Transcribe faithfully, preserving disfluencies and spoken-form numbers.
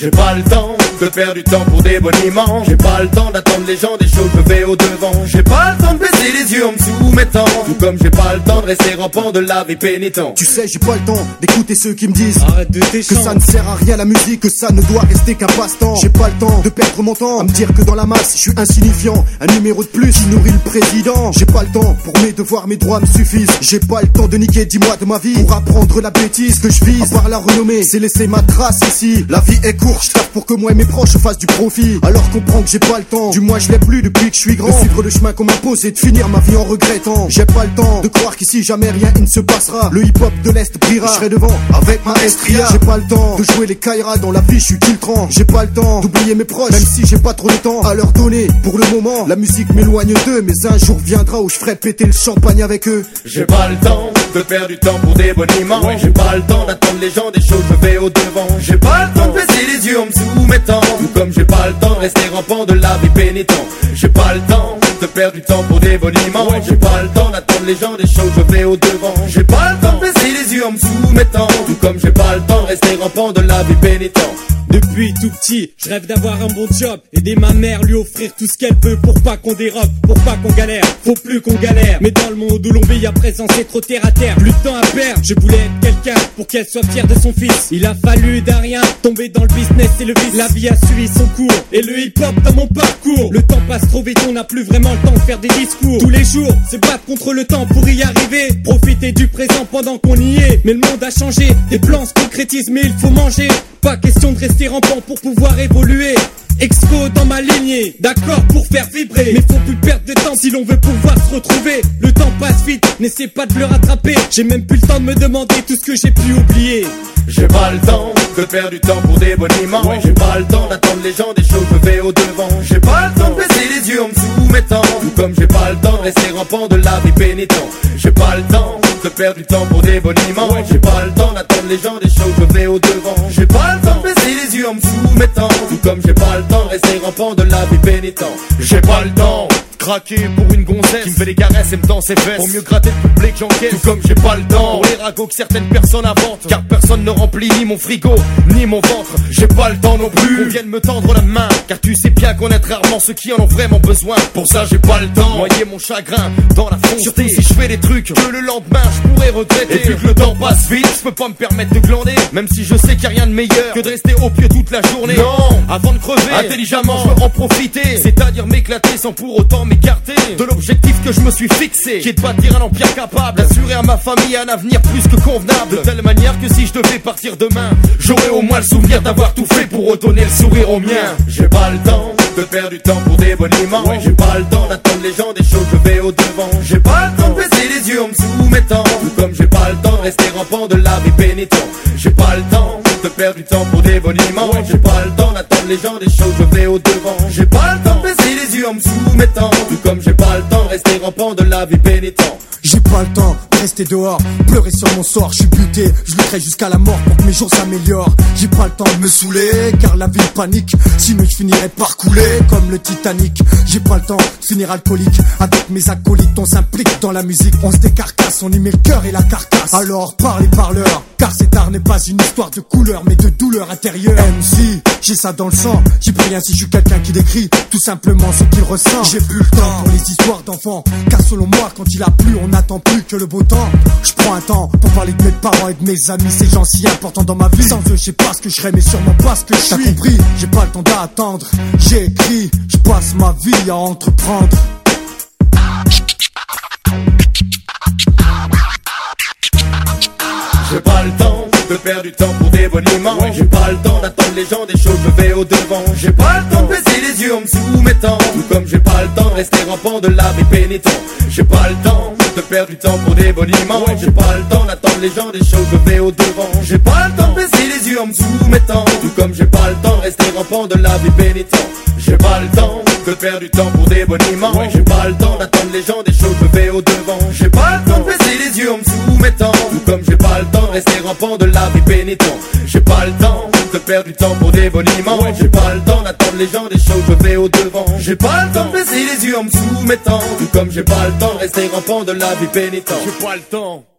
J'ai pas le temps de perdre du temps pour des boniments. J'ai pas le temps d'attendre les gens des choses, je vais au devant. J'ai pas le temps de baisser les yeux en me soumettant. Tout comme j'ai pas le temps de rester rampant de la vie pénitent. Tu sais j'ai pas le temps d'écouter ceux qui me disent arrête de que ça ne sert à rien la musique, que ça ne doit rester qu'un passe-temps. J'ai pas le temps de perdre mon temps à me dire que dans la masse je suis insignifiant, un numéro de plus qui nourrit le président. J'ai pas le temps pour mes devoirs, mes droits me suffisent. J'ai pas le temps de niquer dix mois de ma vie pour apprendre la bêtise que je vise. À part la renommée, c'est laisser ma trace ici. La vie est courte, je tape pour que moi et mes proches fassent du profit. Alors comprends que j'ai pas le temps, du moins je l'ai plus depuis que je suis grand, de suivre le chemin qu'on m'impose et de finir ma vie en regrettant. J'ai pas le temps de croire qu'ici jamais rien il ne se passera. Le hip-hop de l'Est brillera, je serai devant avec ma Estria. J'ai pas le temps de jouer les Kaira, dans la vie je suis Kiltran. J'ai pas le temps d'oublier mes proches, même si j'ai pas trop de temps à leur donner. Pour le moment, la musique m'éloigne d'eux, mais un jour viendra où je ferai péter le champagne avec eux. J'ai pas le temps de perdre du temps pour des boniments. J'ai pas le temps d'attendre les gens des choses, je vais au devant. J'ai pas le temps de baisser les yeux en me soumettant. Tout comme j'ai pas le temps de rester rampant de la vie pénitent. J'ai pas le temps de perdre du temps pour des boniments. J'ai pas le temps d'attendre les gens des choses, je vais au devant. J'ai pas le temps de baisser les yeux en me soumettant. Tout comme j'ai pas le temps de rester rampant de la vie pénitent. Depuis tout petit, je rêve d'avoir un bon job, aider ma mère, lui offrir tout ce qu'elle peut pour pas qu'on dérobe, pour pas qu'on galère, faut plus qu'on galère. Mais dans le monde où l'on vit à présent c'est trop terre à terre, plus de temps à perdre. Je voulais être quelqu'un pour qu'elle soit fière de son fils. Il a fallu d'un rien tomber dans le business et le vice. La vie a suivi son cours et le hip hop dans mon parcours. Le temps passe trop vite, on n'a plus vraiment le temps de faire des discours. Tous les jours, se battre contre le temps pour y arriver. Profiter du présent pendant qu'on y est. Mais le monde a changé, des plans se concrétisent mais il faut manger. Pas question de rester rampant pour pouvoir évoluer. Expo dans ma lignée, d'accord pour faire vibrer. Mais faut plus perdre de temps si l'on veut pouvoir se retrouver. Le temps passe vite, n'essaie pas de le rattraper. J'ai même plus le temps de me demander tout ce que j'ai pu oublier. J'ai pas le temps de perdre du temps pour des boniments. J'ai pas le temps d'attendre les gens des choses, je vais au devant. J'ai pas le temps de baisser les yeux en me soumettant. Tout comme j'ai pas le temps de rester rampant de la vie pénitent. J'ai pas le temps de perdre du temps pour des boniments. J'ai pas le temps d'attendre les gens des choses, je vais au devant. J'ai pas le temps de baisser les yeux en me soumettant. Tout comme j'ai pas le temps de rester rampant de la vie pénitent. J'ai pas le temps craquer pour une gonzesse qui me fait des caresses et me tend ses fesses. Pour mieux gratter le public j'encaisse. Tout comme j'ai pas le temps pour les ragots que certaines personnes inventent. Car personne ne remplit ni mon frigo ni mon ventre. J'ai pas le temps non plus qu'on vienne me tendre la main. Car tu sais bien qu'on est rarement ceux qui en ont vraiment besoin. Pour ça j'ai pas le temps noyer mon chagrin dans la fonte. Surtout si je fais des trucs que le lendemain je pourrais regretter. Et vu que le temps passe vite, je peux pas me permettre de glander. Même si je sais qu'il y a rien de meilleur que de rester au pied toute la journée. Non, avant de crever intelligemment je veux en profiter. C'est-à-dire m'éclater sans pour autant m'écarter de l'objectif que je me suis fixé, qui est de bâtir un empire capable d'assurer à ma famille un avenir plus que convenable. De telle manière que si je devais partir demain, j'aurais au moins le souvenir d'avoir tout fait pour redonner le sourire aux miens. J'ai pas le temps de perdre du temps pour des boniments. J'ai pas le temps d'attendre les gens des choses, je vais au devant. J'ai pas le temps de baisser les yeux en me soumettant. Tout comme j'ai pas le temps de rester rampant de la vie pénitent. J'ai pas le temps de perdre du temps pour des boniments. J'ai pas le temps d'attendre les gens des choses, je vais au devant. J'ai pas le temps de baisser les yeux en me soumettant. Tout comme j'ai pas le temps de rester rampant de la vie pénitent. J'ai pas le temps de rester dehors, pleurer sur mon sort. Je suis buté, je lutterai jusqu'à la mort pour que mes jours s'améliorent. J'ai pas le temps de me saouler, car la ville panique. Sinon je finirais par couler comme le Titanic. J'ai pas le temps de finir alcoolique. Avec mes acolytes on s'implique dans la musique. On se décarcasse, on y met le cœur et la carcasse. Alors parlez parleurs, car cet art n'est pas une histoire de couleur mais de douleur intérieure. M C, j'ai ça dans le sang. J'y peux rien si je suis quelqu'un qui décrit tout simplement ce qu'il ressent. J'ai plus le temps pour les histoires d'enfants, car selon moi quand il a plu on n'attend plus que le beau temps. Je prends un temps pour parler de mes parents et de mes amis. Ces gens si importants dans ma vie. Sans eux je sais pas ce que je serais mais sûrement pas ce que je suis. T'as compris, j'ai pas le temps d'attendre. J'ai écrit, je passe ma vie à entreprendre. J'ai pas le temps de perdre du temps pour des boniments. J'ai pas le temps d'attendre les gens des choses, je vais au devant. J'ai pas le temps de baisser les yeux en me soumettant. Tout comme j'ai pas le temps de rester rampant de la vie pénitent. J'ai pas le temps de perdre du temps pour des boniments. J'ai pas le temps d'attendre les gens des choses, je vais au devant. J'ai pas le temps de baisser les yeux en me soumettant. Tout comme j'ai pas le temps de rester rampant de la vie pénitent. J'ai pas le temps de perdre du temps pour des boniments. J'ai pas le temps d'attendre les gens des choses, je vais au devant. J'ai pas le temps de baisser les yeux en me soumettant. Tout comme j'ai pas le temps de rester rampant de la vie pénitent. J'ai pas le temps de perdre du temps pour des boniments. J'ai pas le temps d'attendre les gens des choses, je vais au devant. J'ai pas le temps de baisser les yeux en me soumettant. Tout comme j'ai pas le temps de rester rampant de la vie pénitent. J'ai pas le temps.